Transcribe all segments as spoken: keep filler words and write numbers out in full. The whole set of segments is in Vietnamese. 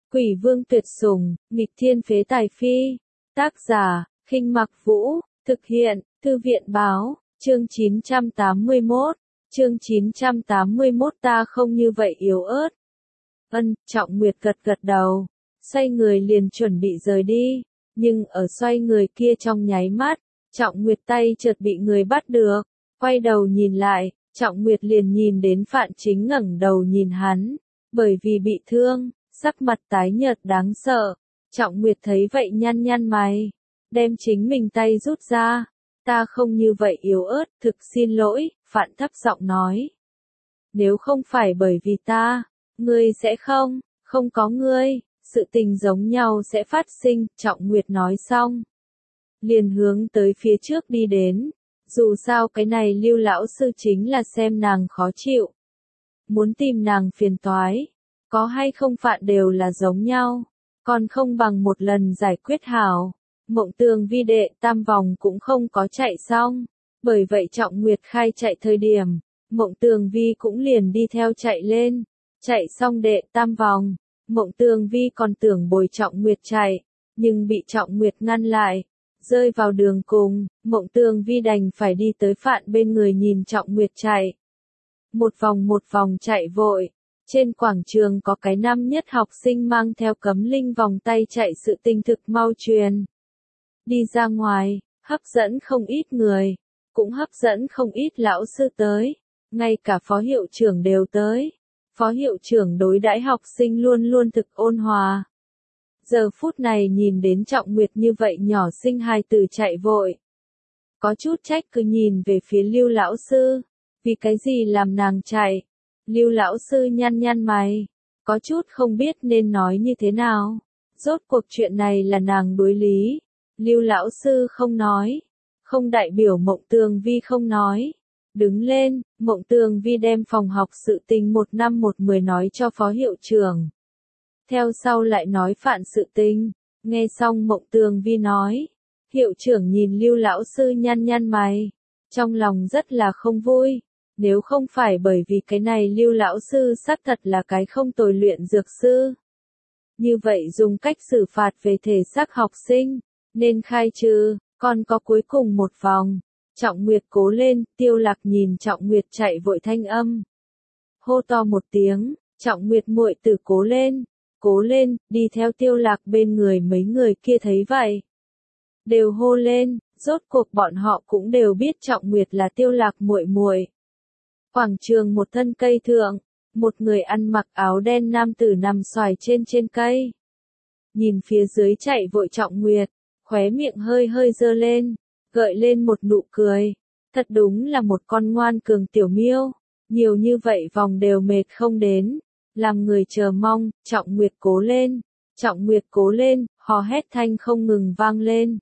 Quỷ vương tuyệt sủng, nghịch thiên phế tài phi. Tác giả, Khinh Mặc Vũ, thực hiện, Thư viện báo, chương chín trăm tám mươi mốt, chương chín trăm tám mươi mốt ta không như vậy yếu ớt. Ân, Trọng Nguyệt gật gật đầu, xoay người liền chuẩn bị rời đi, nhưng ở xoay người kia trong nháy mắt, Trọng Nguyệt tay chợt bị người bắt được, quay đầu nhìn lại, Trọng Nguyệt liền nhìn đến Phạn Chính ngẩng đầu nhìn hắn, bởi vì bị thương, sắc mặt tái nhợt đáng sợ. Trọng Nguyệt thấy vậy nhăn nhăn mày, đem chính mình tay rút ra, ta không như vậy yếu ớt, thực xin lỗi, Phạn thấp giọng nói. Nếu không phải bởi vì ta, ngươi sẽ không, không có ngươi, sự tình giống nhau sẽ phát sinh, Trọng Nguyệt nói xong. Liền hướng tới phía trước đi đến, dù sao cái này Lưu lão sư chính là xem nàng khó chịu. Muốn tìm nàng phiền toái, có hay không Phạn đều là giống nhau, còn không bằng một lần giải quyết hảo. Mộng Tường Vi đệ tam vòng cũng không có chạy xong, bởi vậy Trọng Nguyệt khai chạy thời điểm, Mộng Tường Vi cũng liền đi theo chạy lên, chạy xong đệ tam vòng, Mộng Tường Vi còn tưởng bồi Trọng Nguyệt chạy, nhưng bị Trọng Nguyệt ngăn lại, rơi vào đường cùng, Mộng Tường Vi đành phải đi tới Phạn bên người nhìn Trọng Nguyệt chạy. Một vòng một vòng chạy vội, trên quảng trường có cái năm nhất học sinh mang theo cấm linh vòng tay chạy sự tình thực mau truyền. Đi ra ngoài, hấp dẫn không ít người, cũng hấp dẫn không ít lão sư tới, ngay cả phó hiệu trưởng đều tới. Phó hiệu trưởng đối đãi học sinh luôn luôn thực ôn hòa. Giờ phút này nhìn đến Trọng Nguyệt như vậy nhỏ sinh hài tử chạy vội. Có chút trách cứ nhìn về phía Lưu lão sư, vì cái gì làm nàng chạy. Lưu lão sư nhăn nhăn mày, có chút không biết nên nói như thế nào. Rốt cuộc chuyện này là nàng đối lý. Lưu lão sư không nói, không đại biểu Mộng Tường Vi không nói. Đứng lên, Mộng Tường Vi đem phòng học sự tình một năm một mười nói cho phó hiệu trưởng. Theo sau lại nói Phạn sự tình, nghe xong Mộng Tường Vi nói. Hiệu trưởng nhìn Lưu lão sư nhăn nhăn mày, trong lòng rất là không vui. Nếu không phải bởi vì cái này Lưu lão sư xác thật là cái không tồi luyện dược sư. Như vậy dùng cách xử phạt về thể xác học sinh, nên khai trừ, còn có cuối cùng một vòng. Trọng Nguyệt cố lên, Tiêu Lạc nhìn Trọng Nguyệt chạy vội thanh âm. Hô to một tiếng, Trọng Nguyệt muội tử cố lên, cố lên, đi theo Tiêu Lạc bên người mấy người kia thấy vậy. Đều hô lên, rốt cuộc bọn họ cũng đều biết Trọng Nguyệt là Tiêu Lạc muội muội. Quảng trường một thân cây thượng, một người ăn mặc áo đen nam tử nằm xoài trên trên cây. Nhìn phía dưới chạy vội Trọng Nguyệt, khóe miệng hơi hơi dơ lên, gợi lên một nụ cười. Thật đúng là một con ngoan cường tiểu miêu, nhiều như vậy vòng đều mệt không đến, làm người chờ mong. Trọng Nguyệt cố lên, Trọng Nguyệt cố lên, hò hét thanh không ngừng vang lên.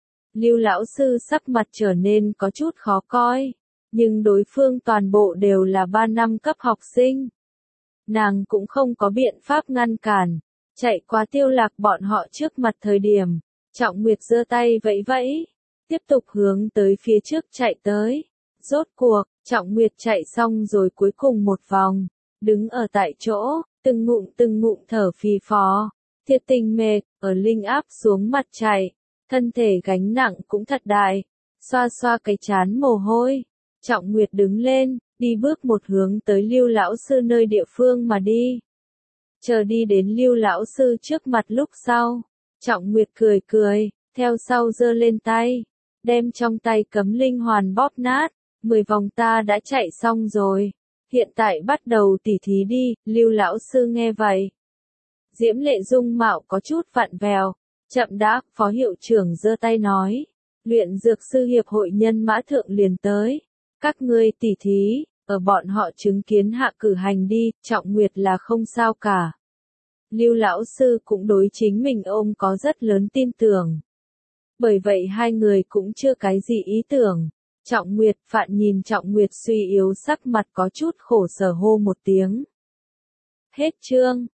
Lưu lão sư sắc mặt trở nên có chút khó coi, nhưng đối phương toàn bộ đều là ba năm cấp học sinh. Nàng cũng không có biện pháp ngăn cản, chạy qua Tiêu Lạc bọn họ trước mặt thời điểm, Trọng Nguyệt giơ tay vẫy vẫy, tiếp tục hướng tới phía trước chạy tới. Rốt cuộc, Trọng Nguyệt chạy xong rồi cuối cùng một vòng, đứng ở tại chỗ, từng ngụm từng ngụm thở phì phò, thiệt tình mệt, ở linh áp xuống mặt chạy, thân thể gánh nặng cũng thật đại, xoa xoa cái chán mồ hôi. Trọng Nguyệt đứng lên, đi bước một hướng tới Lưu lão sư nơi địa phương mà đi. Chờ đi đến Lưu lão sư trước mặt lúc sau, Trọng Nguyệt cười cười, theo sau giơ lên tay, đem trong tay cấm linh hoàn bóp nát. Mười vòng ta đã chạy xong rồi, hiện tại bắt đầu tỉ thí đi. Lưu lão sư nghe vậy, diễm lệ dung mạo có chút vặn vẹo, chậm đã. Phó hiệu trưởng giơ tay nói, luyện dược sư hiệp hội nhân mã thượng liền tới, các ngươi tỉ thí, ở bọn họ chứng kiến hạ cử hành đi. Trọng Nguyệt là không sao cả. Lưu lão sư cũng đối chính mình ôm có rất lớn tin tưởng. Bởi vậy hai người cũng chưa cái gì ý tưởng. Trọng Nguyệt, Phạn nhìn Trọng Nguyệt suy yếu sắc mặt có chút khổ sở hô một tiếng. Hết chương.